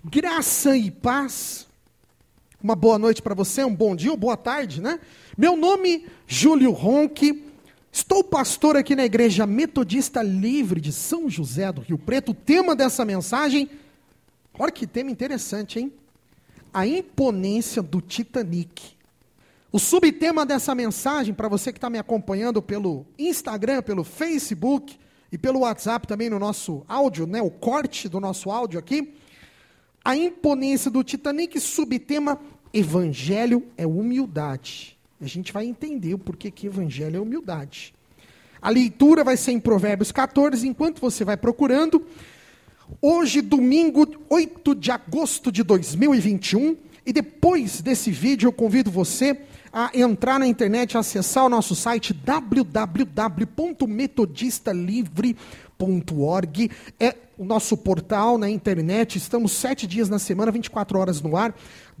Graça e paz. Uma boa noite para você, um bom dia ou boa tarde, né? Meu nome, Júlio Ronque. Estou pastor aqui na Igreja Metodista Livre de São José do Rio Preto. O tema dessa mensagem, olha que tema interessante, hein? A imponência do Titanic. O subtema dessa mensagem, para você que está me acompanhando pelo Instagram, pelo Facebook e pelo WhatsApp também no nosso áudio, né? O corte do nosso áudio aqui. A imponência do Titanic, subtema, Evangelho é humildade. A gente vai entender o porquê que Evangelho é humildade. A leitura vai ser em Provérbios 14, enquanto você vai procurando. Hoje, domingo, 8 de agosto de 2021, e depois desse vídeo eu convido você a entrar na internet, acessar o nosso site www.metodistalivre.org. É o nosso portal na internet, estamos 7 dias na semana, 24 horas no ar,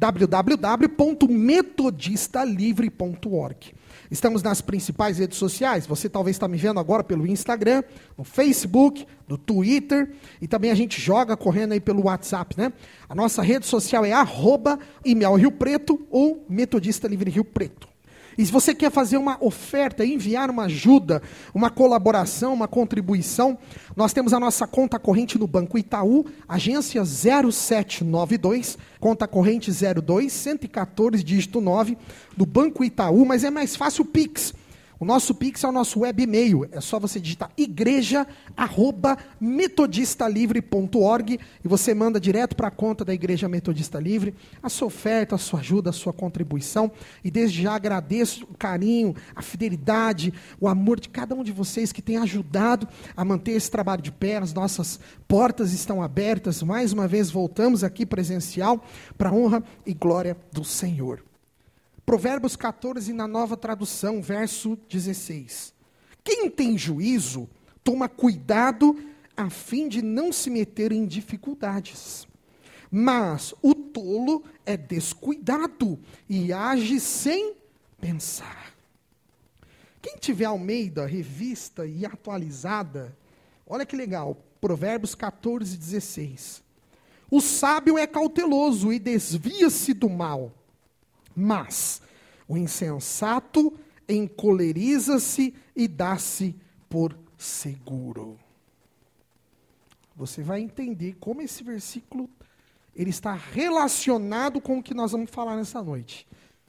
www.metodistalivre.org. Estamos nas principais redes sociais, você talvez está me vendo agora pelo Instagram, no Facebook, no Twitter, e também a gente joga correndo aí pelo WhatsApp, né? A nossa rede social é @IMEL-Rio-Preto ou Metodista Livre Rio Preto. E se você quer fazer uma oferta, enviar uma ajuda, uma colaboração, uma contribuição, nós temos a nossa conta corrente no Banco Itaú, agência 0792, conta corrente 02-114, dígito 9, do Banco Itaú, mas é mais fácil o Pix. O nosso Pix é o nosso web e-mail, é só você digitar igreja@metodistalivre.org e você manda direto para a conta da Igreja Metodista Livre a sua oferta, a sua ajuda, a sua contribuição. E desde já agradeço o carinho, a fidelidade, o amor de cada um de vocês que tem ajudado a manter esse trabalho de pé. As nossas portas estão abertas, mais uma vez voltamos aqui presencial para a honra e glória do Senhor. Provérbios 14, na Nova Tradução, verso 16. Quem tem juízo, toma cuidado a fim de não se meter em dificuldades. Mas o tolo é descuidado e age sem pensar. Quem tiver Almeida, revista e atualizada, olha que legal, Provérbios 14, 16. O sábio é cauteloso e desvia-se do mal. Mas o insensato encoleriza-se e dá-se por seguro. Você vai entender como esse versículo ele está relacionado com o que nós vamos falar nessa noite.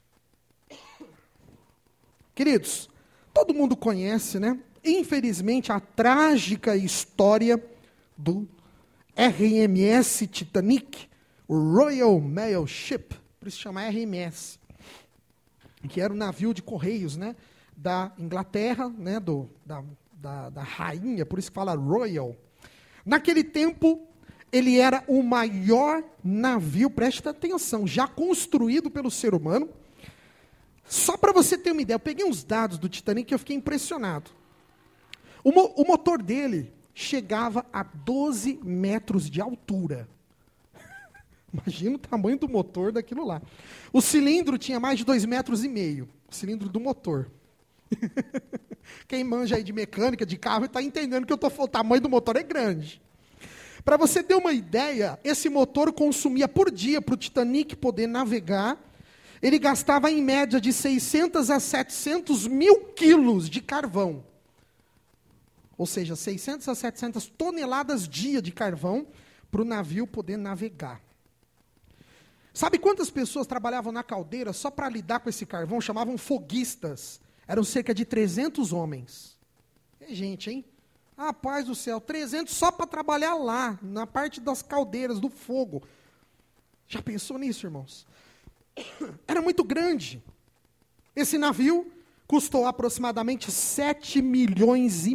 Queridos, todo mundo conhece, né? Infelizmente, a trágica história do RMS Titanic, o Royal Mail Ship. Por isso chama RMS, que era um navio de correios, né, da Inglaterra, né, da rainha, por isso que fala Royal. Naquele tempo, ele era o maior navio, preste atenção, já construído pelo ser humano. Só para você ter uma ideia, eu peguei uns dados do Titanic e eu fiquei impressionado. O motor dele chegava a 12 metros de altura. Imagina o tamanho do motor daquilo lá. O cilindro tinha mais de 2,5 metros, o cilindro do motor. Quem manja aí de mecânica, de carro, está entendendo que o tamanho do motor é grande. Para você ter uma ideia, esse motor consumia por dia, para o Titanic poder navegar, ele gastava em média de 600 a 700 mil quilos de carvão. Ou seja, 600 a 700 toneladas dia de carvão para o navio poder navegar. Sabe quantas pessoas trabalhavam na caldeira só para lidar com esse carvão? Chamavam foguistas. Eram cerca de 300 homens. É gente, hein? Ah, paz do céu, 300 só para trabalhar lá, na parte das caldeiras, do fogo. Já pensou nisso, irmãos? Era muito grande. Esse navio custou aproximadamente 7,5 milhões.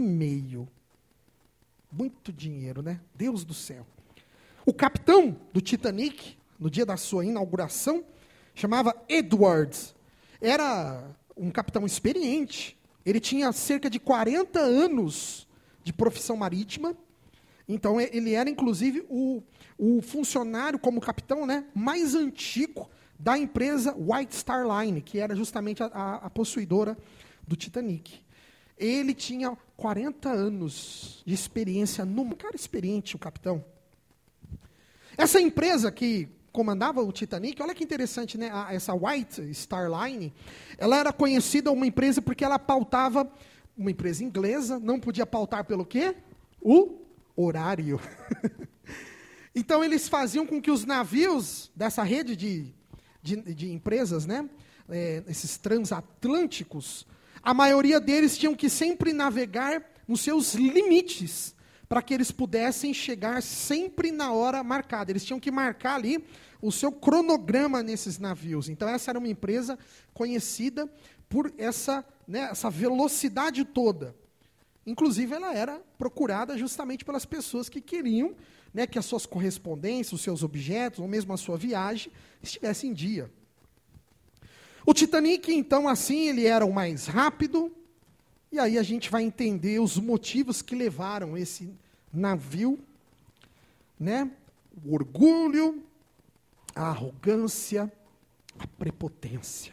Muito dinheiro, né? Deus do céu. O capitão do Titanic, no dia da sua inauguração, chamava Edwards. Era um capitão experiente. Ele tinha cerca de 40 anos de profissão marítima. Então, ele era, inclusive, o funcionário como capitão, né, mais antigo da empresa White Star Line, que era justamente a possuidora do Titanic. Ele tinha 40 anos de experiência. Um cara experiente, o capitão. Essa empresa que comandava o Titanic, olha que interessante, né? Essa White Star Line, ela era conhecida uma empresa porque ela pautava, uma empresa inglesa, não podia pautar pelo quê? O horário. Então eles faziam com que os navios dessa rede de empresas, né? Esses transatlânticos, a maioria deles tinham que sempre navegar nos seus limites, para que eles pudessem chegar sempre na hora marcada. Eles tinham que marcar ali o seu cronograma nesses navios. Então, essa era uma empresa conhecida por essa velocidade toda. Inclusive, ela era procurada justamente pelas pessoas que queriam, né, que as suas correspondências, os seus objetos, ou mesmo a sua viagem, estivessem em dia. O Titanic, então, assim, ele era o mais rápido. E aí a gente vai entender os motivos que levaram esse navio, né? O orgulho, a arrogância, a prepotência.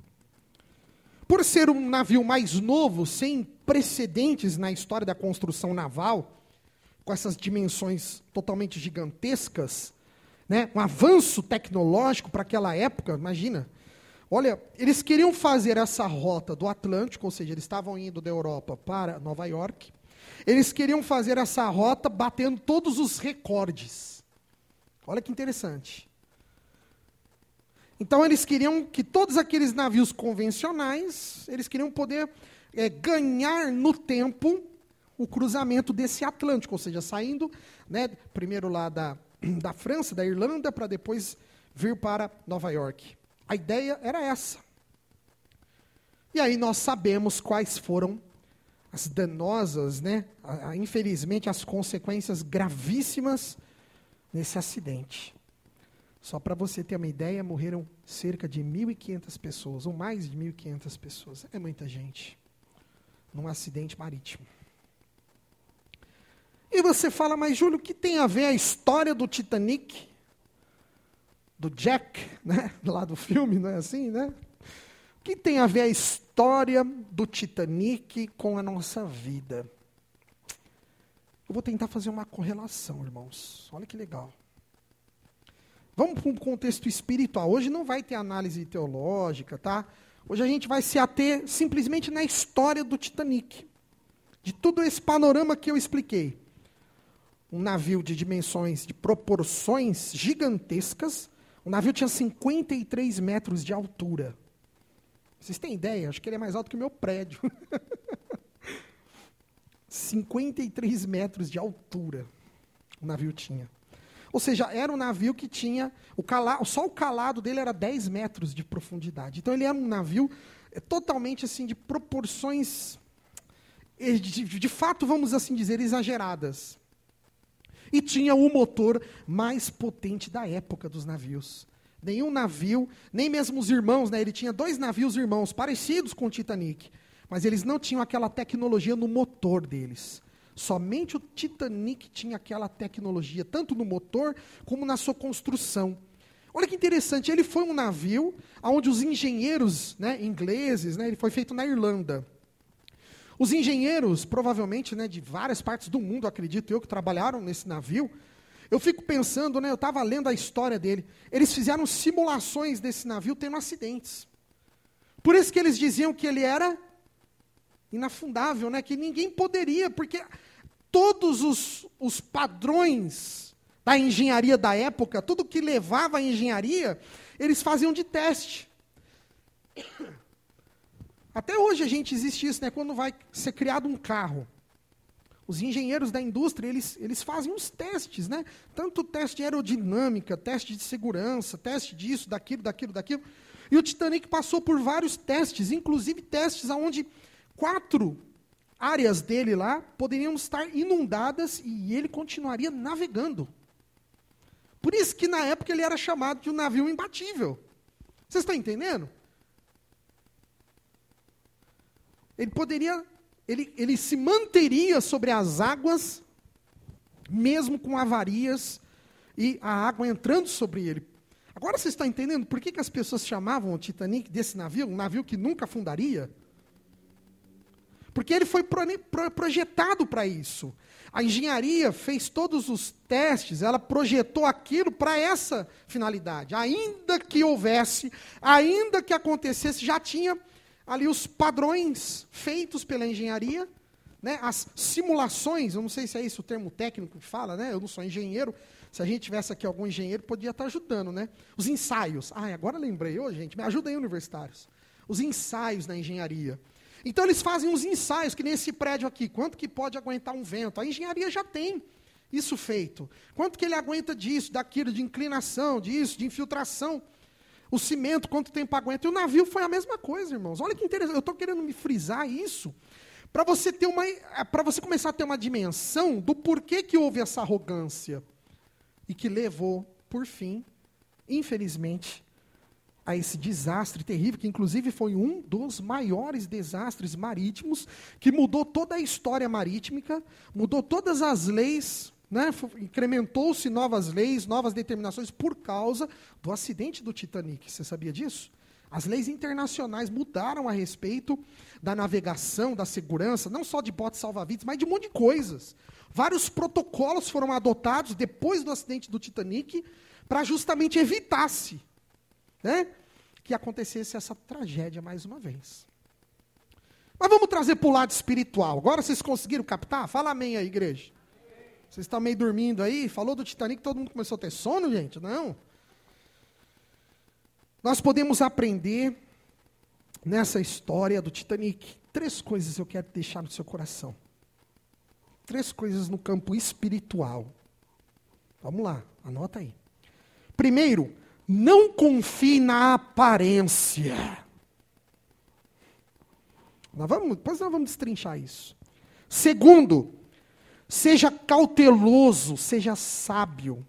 Por ser um navio mais novo, sem precedentes na história da construção naval, com essas dimensões totalmente gigantescas, né? Um avanço tecnológico para aquela época, imagina. Olha, eles queriam fazer essa rota do Atlântico, ou seja, eles estavam indo da Europa para Nova York. Eles queriam fazer essa rota batendo todos os recordes. Olha que interessante. Então, eles queriam que todos aqueles navios convencionais, eles queriam poder ganhar no tempo o cruzamento desse Atlântico, ou seja, saindo, né, primeiro lá da França, da Irlanda, para depois vir para Nova York. A ideia era essa. E aí nós sabemos quais foram as danosas, né? Infelizmente, as consequências gravíssimas nesse acidente. Só para você ter uma ideia, morreram cerca de 1.500 pessoas, ou mais de 1.500 pessoas. É muita gente, num acidente marítimo. E você fala, mas Júlio, o que tem a ver a história do Titanic, do Jack, né, lá do filme, não é assim, né? O que tem a ver a história do Titanic com a nossa vida? Eu vou tentar fazer uma correlação, irmãos. Olha que legal. Vamos para um contexto espiritual. Hoje não vai ter análise teológica, tá? Hoje a gente vai se ater simplesmente na história do Titanic. De todo esse panorama que eu expliquei. Um navio de dimensões, de proporções gigantescas. O navio tinha 53 metros de altura. Vocês têm ideia? Acho que ele é mais alto que o meu prédio. 53 metros de altura o navio tinha. Ou seja, era um navio que tinha, só o calado dele era 10 metros de profundidade. Então ele era um navio totalmente assim, de proporções, de fato, vamos assim dizer, exageradas. E tinha o motor mais potente da época dos navios. Nenhum navio, nem mesmo os irmãos, né? Ele tinha 2 navios irmãos, parecidos com o Titanic. Mas eles não tinham aquela tecnologia no motor deles. Somente o Titanic tinha aquela tecnologia, tanto no motor como na sua construção. Olha que interessante, ele foi um navio onde os engenheiros, né, ingleses, né, ele foi feito na Irlanda. Os engenheiros, provavelmente, né, de várias partes do mundo, acredito eu, que trabalharam nesse navio, eu fico pensando, né, eu estava lendo a história dele, eles fizeram simulações desse navio tendo acidentes. Por isso que eles diziam que ele era inafundável, né, que ninguém poderia, porque todos os padrões da engenharia da época, tudo que levava à engenharia, eles faziam de teste. Até hoje a gente existe isso, né? Quando vai ser criado um carro. Os engenheiros da indústria, eles fazem uns testes, né? Tanto teste de aerodinâmica, teste de segurança, teste disso, daquilo. E o Titanic passou por vários testes, inclusive testes onde 4 áreas dele lá poderiam estar inundadas e ele continuaria navegando. Por isso que na época ele era chamado de um navio imbatível. Vocês estão entendendo? Ele se manteria sobre as águas, mesmo com avarias e a água entrando sobre ele. Agora vocês estão entendendo por que as pessoas chamavam o Titanic desse navio, um navio que nunca afundaria? Porque ele foi projetado para isso. A engenharia fez todos os testes, ela projetou aquilo para essa finalidade. Ainda que houvesse, ainda que acontecesse, já tinha ali os padrões feitos pela engenharia, né? As simulações, eu não sei se é esse o termo técnico que fala, né? Eu não sou engenheiro. Se a gente tivesse aqui algum engenheiro, podia estar ajudando, né? Os ensaios. Agora lembrei. Gente, me ajudem aí, universitários. Os ensaios na engenharia. Então, eles fazem uns ensaios, que nem esse prédio aqui. Quanto que pode aguentar um vento? A engenharia já tem isso feito. Quanto que ele aguenta disso, daquilo, de inclinação, disso, de infiltração. O cimento, quanto tempo aguenta. E o navio foi a mesma coisa, irmãos. Olha que interessante. Eu estou querendo me frisar isso, para você começar a ter uma dimensão do porquê que houve essa arrogância. E que levou, por fim, infelizmente, a esse desastre terrível, que inclusive foi um dos maiores desastres marítimos, que mudou toda a história marítima, mudou todas as leis, né? Incrementou-se novas leis, novas determinações por causa do acidente do Titanic. Você sabia disso? As leis internacionais mudaram a respeito da navegação, da segurança, não só de botes salva-vidas, mas de um monte de coisas. Vários protocolos foram adotados depois do acidente do Titanic para justamente evitar-se, né, que acontecesse essa tragédia mais uma vez. Mas vamos trazer para o lado espiritual. Agora vocês conseguiram captar? Fala amém aí, igreja. Vocês estão meio dormindo aí? Falou do Titanic, todo mundo começou a ter sono, gente? Não. Nós podemos aprender nessa história do Titanic 3 coisas eu quero deixar no seu coração. 3 coisas no campo espiritual. Vamos lá, anota aí. Primeiro, não confie na aparência. Depois nós vamos destrinchar isso. Segundo, seja cauteloso, seja sábio.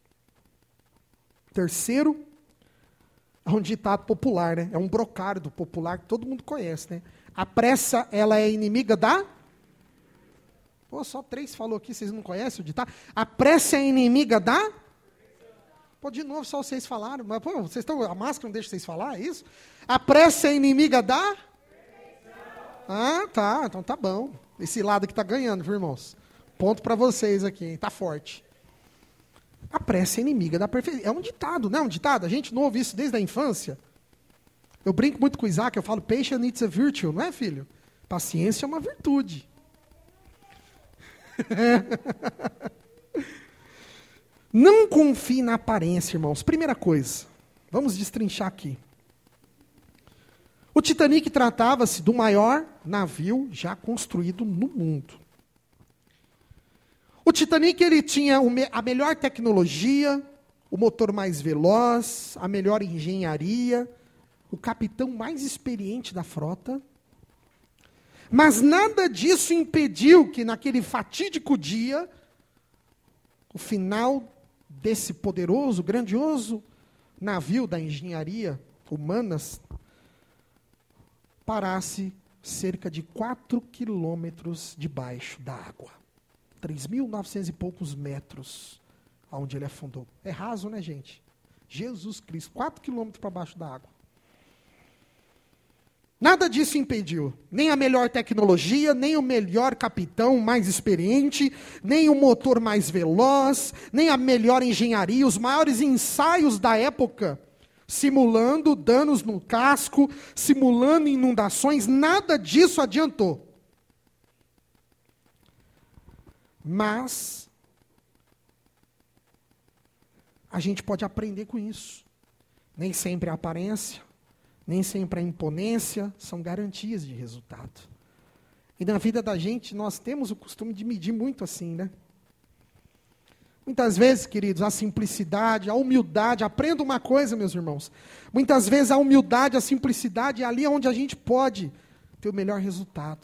Terceiro, é um ditado popular, né? É um brocardo popular que todo mundo conhece, né? A pressa, ela é inimiga da... Pô, só 3 falou aqui, vocês não conhecem o ditado? A pressa é inimiga da... Pô, de novo, só vocês falaram. Mas, pô, vocês estão... A máscara não deixa vocês falar, é isso? A pressa é inimiga da... Tá. Então tá bom. Esse lado que tá ganhando, viu, irmãos? Ponto para vocês aqui, hein? Tá forte. A pressa é inimiga da perfeição. É um ditado, não é um ditado? A gente não ouve isso desde a infância. Eu brinco muito com o Isaac, eu falo, patience is a virtue, não é, filho? Paciência é uma virtude. Não confie na aparência, irmãos. Primeira coisa, vamos destrinchar aqui. O Titanic tratava-se do maior navio já construído no mundo. O Titanic ele tinha a melhor tecnologia, o motor mais veloz, a melhor engenharia, o capitão mais experiente da frota. Mas nada disso impediu que naquele fatídico dia, o final desse poderoso, grandioso navio da engenharia humana parasse cerca de 4 quilômetros debaixo da água. 3.900 e poucos metros aonde ele afundou. É raso, né, gente? Jesus Cristo, 4 quilômetros para baixo da água. Nada disso impediu. Nem a melhor tecnologia, nem o melhor capitão mais experiente, nem o motor mais veloz, nem a melhor engenharia, os maiores ensaios da época, simulando danos no casco, simulando inundações, nada disso adiantou. Mas a gente pode aprender com isso. Nem sempre a aparência, nem sempre a imponência são garantias de resultado. E na vida da gente, nós temos o costume de medir muito assim, né? Muitas vezes, queridos, a simplicidade, a humildade, aprenda uma coisa, meus irmãos. Muitas vezes a humildade, a simplicidade é ali onde a gente pode ter o melhor resultado.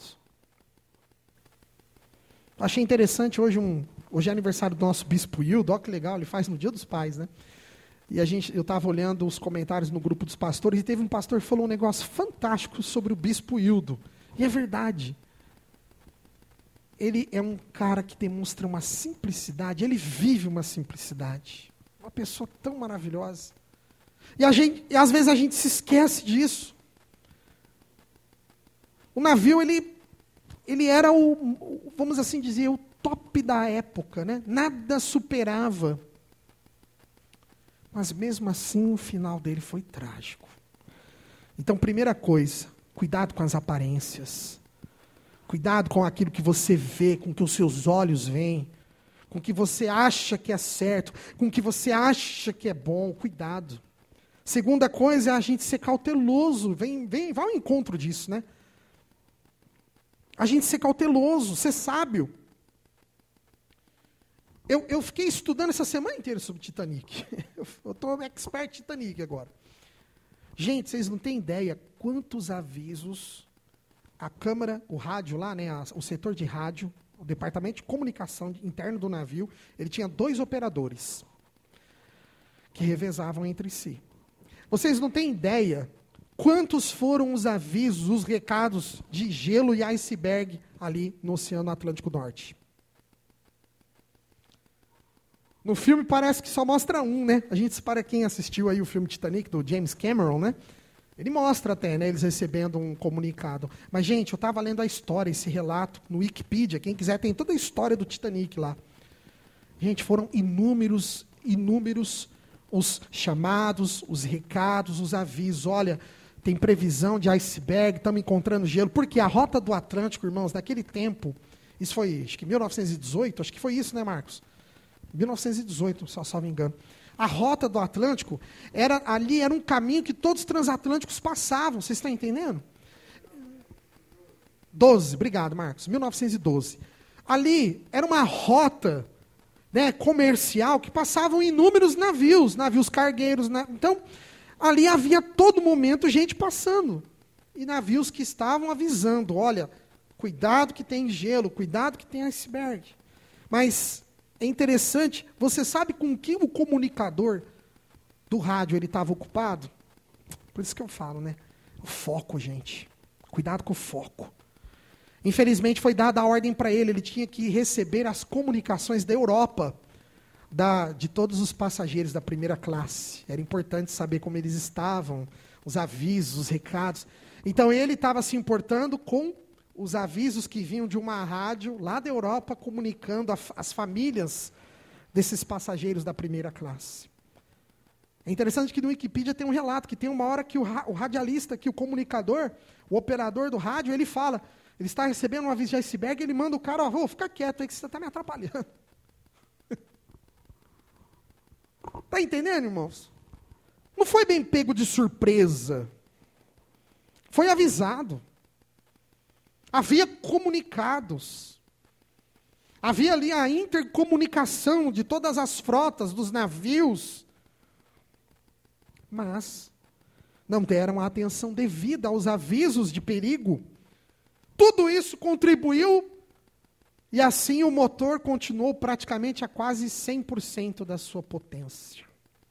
Achei interessante, hoje é aniversário do nosso bispo Hildo, olha que legal, ele faz no Dia dos Pais, né? E eu estava olhando os comentários no grupo dos pastores, e teve um pastor que falou um negócio fantástico sobre o bispo Hildo. E é verdade. Ele é um cara que demonstra uma simplicidade, ele vive uma simplicidade. Uma pessoa tão maravilhosa. E às vezes a gente se esquece disso. O navio, ele ele era vamos assim dizer, o top da época, né? Nada superava. Mas mesmo assim, o final dele foi trágico. Então, primeira coisa, cuidado com as aparências. Cuidado com aquilo que você vê, com o que os seus olhos veem, com o que você acha que é certo, com o que você acha que é bom. Cuidado. Segunda coisa é a gente ser cauteloso. Vai ao encontro disso, né? A gente ser cauteloso, ser sábio. Eu fiquei estudando essa semana inteira sobre Titanic. Eu estou expert em Titanic agora. Gente, vocês não têm ideia quantos avisos a câmara, o rádio lá, né, o setor de rádio, o departamento de comunicação interno do navio, ele tinha 2 operadores que revezavam entre si. Vocês não têm ideia quantos foram os avisos, os recados de gelo e iceberg ali no Oceano Atlântico Norte. No filme parece que só mostra um, né? A gente, para quem assistiu aí o filme Titanic, do James Cameron, né? Ele mostra até, né, eles recebendo um comunicado. Mas, gente, eu estava lendo a história, esse relato, no Wikipedia. Quem quiser, tem toda a história do Titanic lá. Gente, foram inúmeros os chamados, os recados, os avisos. Olha, tem previsão de iceberg, estamos encontrando gelo. Porque a rota do Atlântico, irmãos, naquele tempo, isso foi, acho que 1918, acho que foi isso, né, Marcos? 1918, só me engano. A rota do Atlântico, era um caminho que todos os transatlânticos passavam. Vocês estão entendendo? 12, obrigado, Marcos. 1912. Ali era uma rota, né, comercial que passavam inúmeros navios cargueiros. Então, ali havia a todo momento gente passando. E navios que estavam avisando, olha, cuidado que tem gelo, cuidado que tem iceberg. Mas é interessante, você sabe com que o comunicador do rádio ele estava ocupado? Por isso que eu falo, né? O foco, gente. Cuidado com o foco. Infelizmente foi dada a ordem para ele tinha que receber as comunicações da Europa, de todos os passageiros da primeira classe. Era importante saber como eles estavam, os avisos, os recados. Então ele estava se importando com os avisos que vinham de uma rádio lá da Europa, comunicando às famílias desses passageiros da primeira classe. É interessante que no Wikipedia tem um relato, que tem uma hora que o radialista, que o comunicador, o operador do rádio, ele fala, ele está recebendo um aviso de iceberg, ele manda o cara, fica quieto aí que você está me atrapalhando. Está entendendo, irmãos? Não foi bem pego de surpresa. Foi avisado. Havia comunicados. Havia ali a intercomunicação de todas as frotas dos navios. Mas não deram a atenção devida aos avisos de perigo. Tudo isso contribuiu e assim o motor continuou praticamente a quase 100% da sua potência.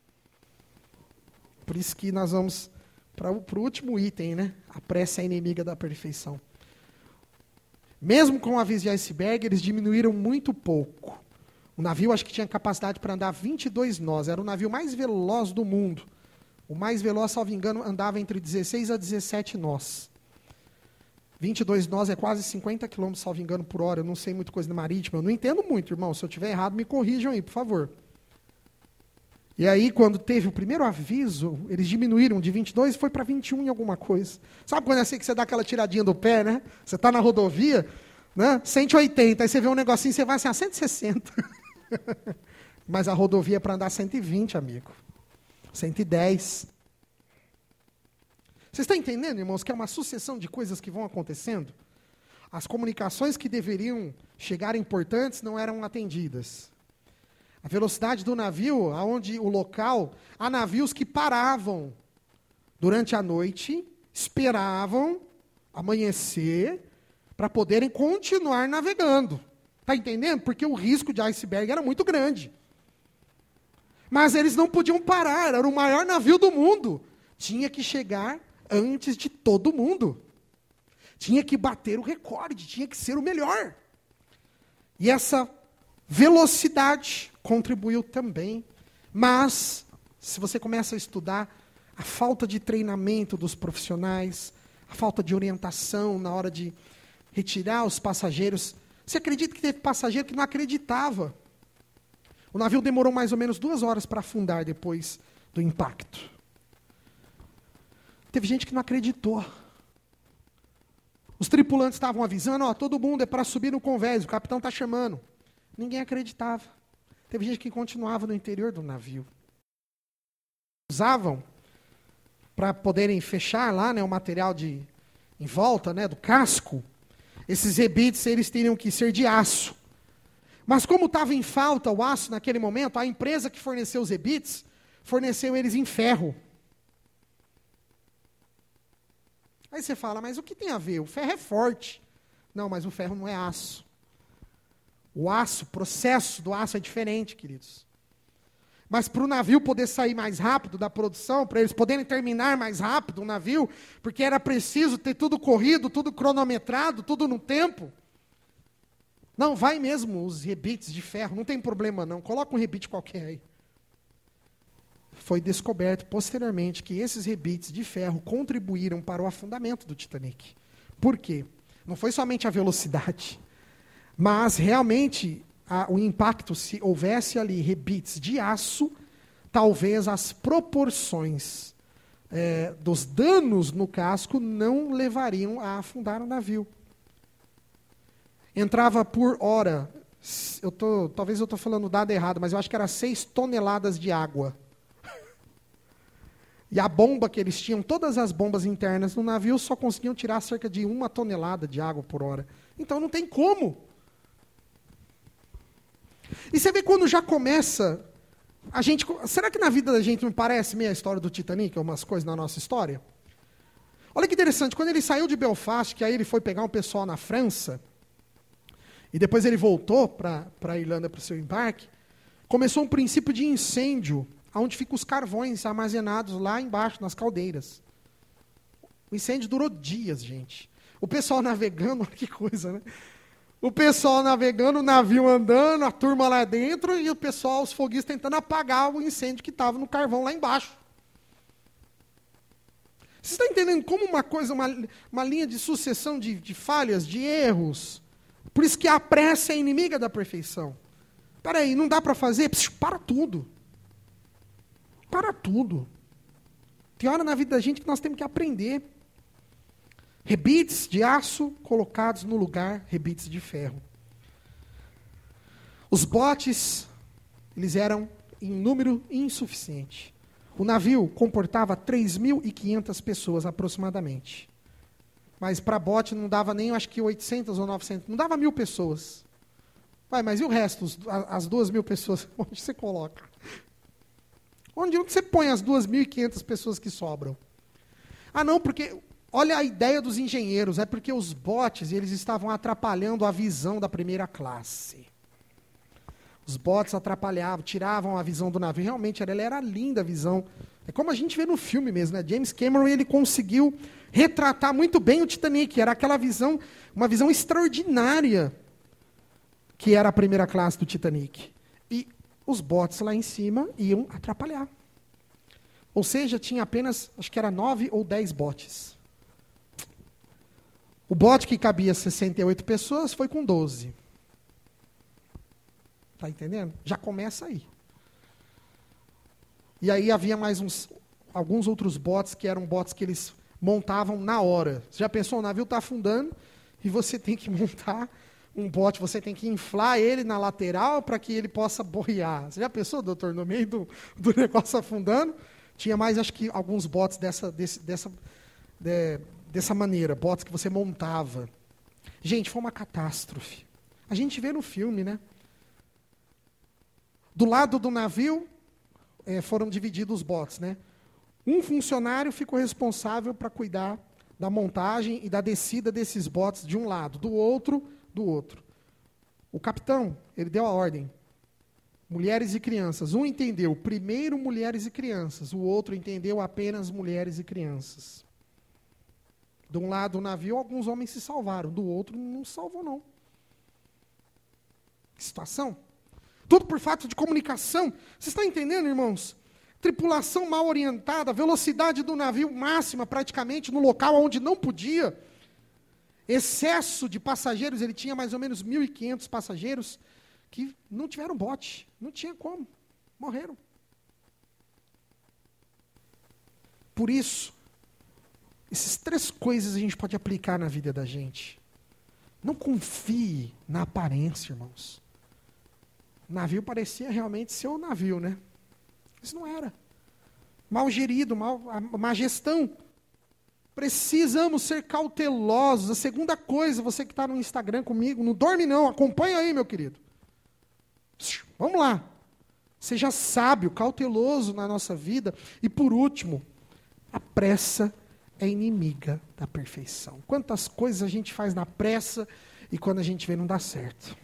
Por isso que nós vamos para o último item, né? A pressa é inimiga da perfeição. Mesmo com o aviso de iceberg, eles diminuíram muito pouco. O navio, acho que tinha capacidade para andar 22 nós. Era o navio mais veloz do mundo. O mais veloz, salvo engano, andava entre 16 a 17 nós. 22 nós é quase 50 km, salvo engano, por hora. Eu não sei muita coisa na marítima. Eu não entendo muito, irmão. Se eu estiver errado, me corrijam aí, por favor. E aí, quando teve o primeiro aviso, eles diminuíram de 22 e foi para 21 em alguma coisa. Sabe quando é assim que você dá aquela tiradinha do pé, né? Você está na rodovia, né? 180, aí você vê um negocinho, você vai assim, a 160. Mas a rodovia é para andar 120, amigo. 110. Vocês estão entendendo, irmãos, que é uma sucessão de coisas que vão acontecendo? As comunicações que deveriam chegar importantes não eram atendidas. A velocidade do navio, aonde o local, há navios que paravam durante a noite, esperavam amanhecer para poderem continuar navegando. Está entendendo? Porque o risco de iceberg era muito grande. Mas eles não podiam parar, era o maior navio do mundo. Tinha que chegar antes de todo mundo. Tinha que bater o recorde, tinha que ser o melhor. E essa velocidade contribuiu também, mas, se você começa a estudar, a falta de treinamento dos profissionais, a falta de orientação na hora de retirar os passageiros. Você acredita que teve passageiro que não acreditava? O navio demorou mais ou menos 2 horas para afundar depois do impacto. Teve gente que não acreditou. Os tripulantes estavam avisando, todo mundo é para subir no convés, o capitão está chamando. Ninguém acreditava. Teve gente que continuava no interior do navio. Usavam para poderem fechar lá, o material em volta, do casco. Esses rebites, eles teriam que ser de aço. Mas como estava em falta o aço naquele momento, a empresa que forneceu os rebites, forneceu eles em ferro. Aí você fala, mas o que tem a ver? O ferro é forte. Não, mas o ferro não é aço. O aço, o processo do aço é diferente, queridos. Mas para o navio poder sair mais rápido da produção, para eles poderem terminar mais rápido o navio, porque era preciso ter tudo corrido, tudo cronometrado, tudo no tempo. Não, vai mesmo os rebites de ferro, não tem problema não, coloca um rebite qualquer aí. Foi descoberto posteriormente que esses rebites de ferro contribuíram para o afundamento do Titanic. Por quê? Não foi somente a velocidade, mas realmente o impacto, se houvesse ali rebites de aço, talvez as proporções dos danos no casco não levariam a afundar o navio. Entrava por hora, talvez eu estou falando o dado errado, mas eu acho que era 6 toneladas de água. E a bomba que eles tinham, todas as bombas internas no navio só conseguiam tirar cerca de 1 tonelada de água por hora. Então não tem como. E você vê quando já começa, será que na vida da gente não parece meio a história do Titanic, algumas coisas na nossa história? Olha que interessante, quando ele saiu de Belfast, que aí ele foi pegar um pessoal na França, e depois ele voltou para a Irlanda para o seu embarque, começou um princípio de incêndio, onde ficam os carvões armazenados lá embaixo, nas caldeiras. O incêndio durou dias, gente. O pessoal navegando, olha que coisa, né? O pessoal navegando, o navio andando, a turma lá dentro, e o pessoal, os foguistas, tentando apagar o incêndio que estava no carvão lá embaixo. Vocês estão entendendo como uma linha de sucessão de falhas, de erros? Por isso que a pressa é inimiga da perfeição. Espera aí, não dá para fazer? Para tudo. Para tudo. Tem hora na vida da gente que nós temos que aprender. Rebites de aço colocados no lugar, rebites de ferro. Os botes, eles eram em número insuficiente. O navio comportava 3.500 pessoas aproximadamente. Mas para bote não dava nem, acho que 800 ou 900, não dava 1.000 pessoas. Mas e o resto, as 2.000 pessoas, onde você coloca? Onde você põe as 2.500 pessoas que sobram? Ah, não, porque olha a ideia dos engenheiros, é porque os botes eles estavam atrapalhando a visão da primeira classe. Os botes atrapalhavam, tiravam a visão do navio. Realmente, ela era linda a visão. É como a gente vê no filme mesmo, né? James Cameron ele conseguiu retratar muito bem o Titanic. Era aquela visão, uma visão extraordinária que era a primeira classe do Titanic. E os botes lá em cima iam atrapalhar. Ou seja, tinha apenas, acho que era 9 ou 10 botes. O bote que cabia 68 pessoas foi com 12. Está entendendo? Já começa aí. E aí havia mais alguns outros botes que eram botes que eles montavam na hora. Você já pensou, o navio está afundando e você tem que montar um bote, você tem que inflar ele na lateral para que ele possa boiar. Você já pensou, doutor, no meio do negócio afundando? Tinha mais, acho que, alguns botes dessa maneira, botes que você montava. Gente, foi uma catástrofe. A gente vê no filme, né? Do lado do navio, foram divididos os botes, né? Um funcionário ficou responsável para cuidar da montagem e da descida desses botes de um lado, do outro. O capitão, ele deu a ordem. Mulheres e crianças. Um entendeu primeiro mulheres e crianças, o outro entendeu apenas mulheres e crianças. De um lado do navio, alguns homens se salvaram, do outro não se salvou, não. Que situação? Tudo por fato de comunicação. Vocês estão entendendo, irmãos? Tripulação mal orientada, velocidade do navio máxima praticamente no local onde não podia. excesso de passageiros, ele tinha mais ou menos 1.500 passageiros que não tiveram bote, não tinha como, morreram. Por isso, essas 3 coisas a gente pode aplicar na vida da gente. Não confie na aparência, irmãos. O navio parecia realmente ser um navio, né? Isso não era. Mal gerido, má gestão. Precisamos ser cautelosos. A segunda coisa, você que está no Instagram comigo, não dorme não, acompanha aí, meu querido. Vamos lá. Seja sábio, cauteloso na nossa vida. E por último, a pressa é inimiga da perfeição. Quantas coisas a gente faz na pressa e quando a gente vê não dá certo.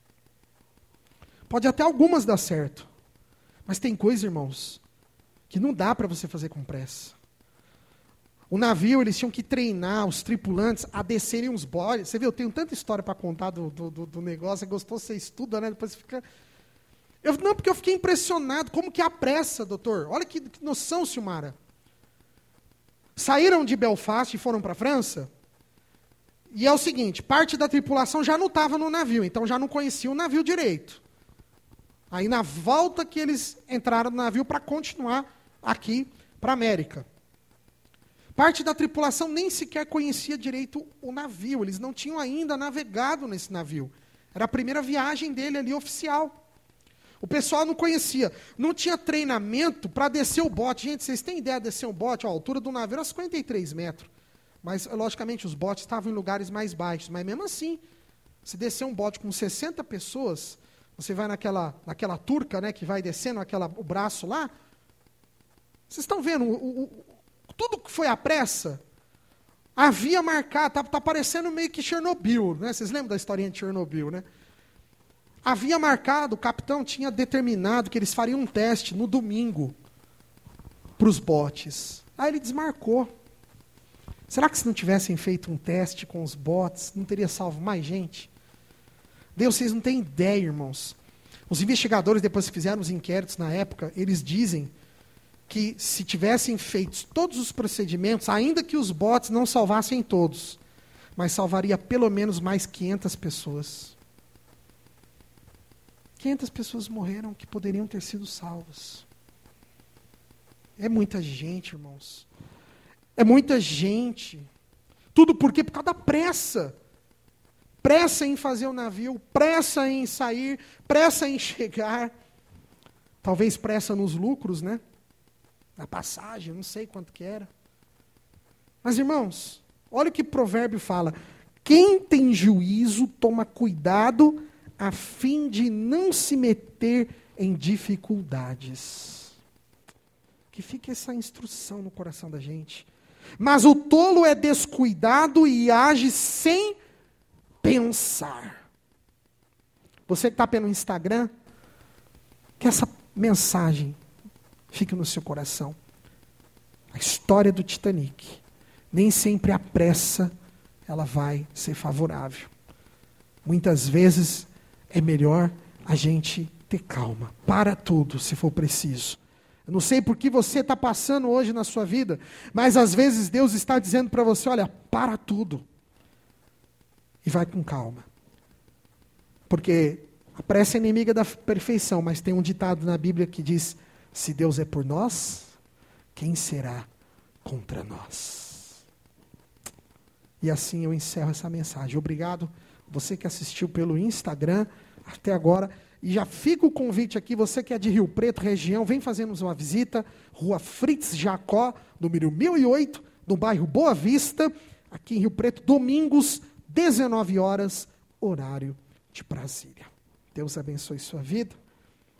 Pode até algumas dar certo. Mas tem coisa, irmãos, que não dá para você fazer com pressa. O navio, eles tinham que treinar os tripulantes a descerem os botes. Você viu, eu tenho tanta história para contar do negócio, é gostoso, você estuda, né? Depois você fica... Não, porque eu fiquei impressionado. Como que é a pressa, doutor? Olha que noção, Silmara. Saíram de Belfast e foram para a França. E é o seguinte, parte da tripulação já não estava no navio, então já não conhecia o navio direito. Aí na volta que eles entraram no navio para continuar aqui para a América. Parte da tripulação nem sequer conhecia direito o navio, eles não tinham ainda navegado nesse navio. Era a primeira viagem dele ali oficial. O pessoal não conhecia, não tinha treinamento para descer o bote. Gente, vocês têm ideia de descer um bote? A altura do navio era 53 metros. Mas, logicamente, os botes estavam em lugares mais baixos. Mas mesmo assim, se descer um bote com 60 pessoas, você vai naquela turca, né, que vai descendo o braço lá. Vocês estão vendo tudo que foi à pressa? Havia marcado, está parecendo meio que Chernobyl, né? Vocês lembram da historinha de Chernobyl, né? Havia marcado, o capitão tinha determinado que eles fariam um teste no domingo para os botes. Aí ele desmarcou. Será que se não tivessem feito um teste com os botes, não teria salvo mais gente? Deus, vocês não têm ideia, irmãos. Os investigadores, depois que fizeram os inquéritos na época, eles dizem que se tivessem feito todos os procedimentos, ainda que os botes não salvassem todos, mas salvaria pelo menos mais 500 pessoas. 500 pessoas morreram que poderiam ter sido salvas. É muita gente, irmãos. É muita gente. Tudo por quê? Por causa da pressa. Pressa em fazer o navio, pressa em sair, pressa em chegar. Talvez pressa nos lucros, né? Na passagem, não sei quanto que era. Mas, irmãos, olha o que o provérbio fala. Quem tem juízo toma cuidado a fim de não se meter em dificuldades. Que fique essa instrução no coração da gente. Mas o tolo é descuidado e age sem pensar. Você que está pelo Instagram, que essa mensagem fique no seu coração. A história do Titanic. Nem sempre a pressa ela vai ser favorável. Muitas vezes é melhor a gente ter calma. Para tudo, se for preciso. Eu não sei por que você está passando hoje na sua vida, mas às vezes Deus está dizendo para você, olha, para tudo. E vai com calma. Porque a pressa é inimiga da perfeição, mas tem um ditado na Bíblia que diz, se Deus é por nós, quem será contra nós? E assim eu encerro essa mensagem. Obrigado, você que assistiu pelo Instagram até agora. E já fica o convite aqui, você que é de Rio Preto, região, vem fazermos uma visita, Rua Fritz Jacó, número 1008, no bairro Boa Vista, aqui em Rio Preto, domingos, 19 horas, horário de Brasília. Deus abençoe sua vida.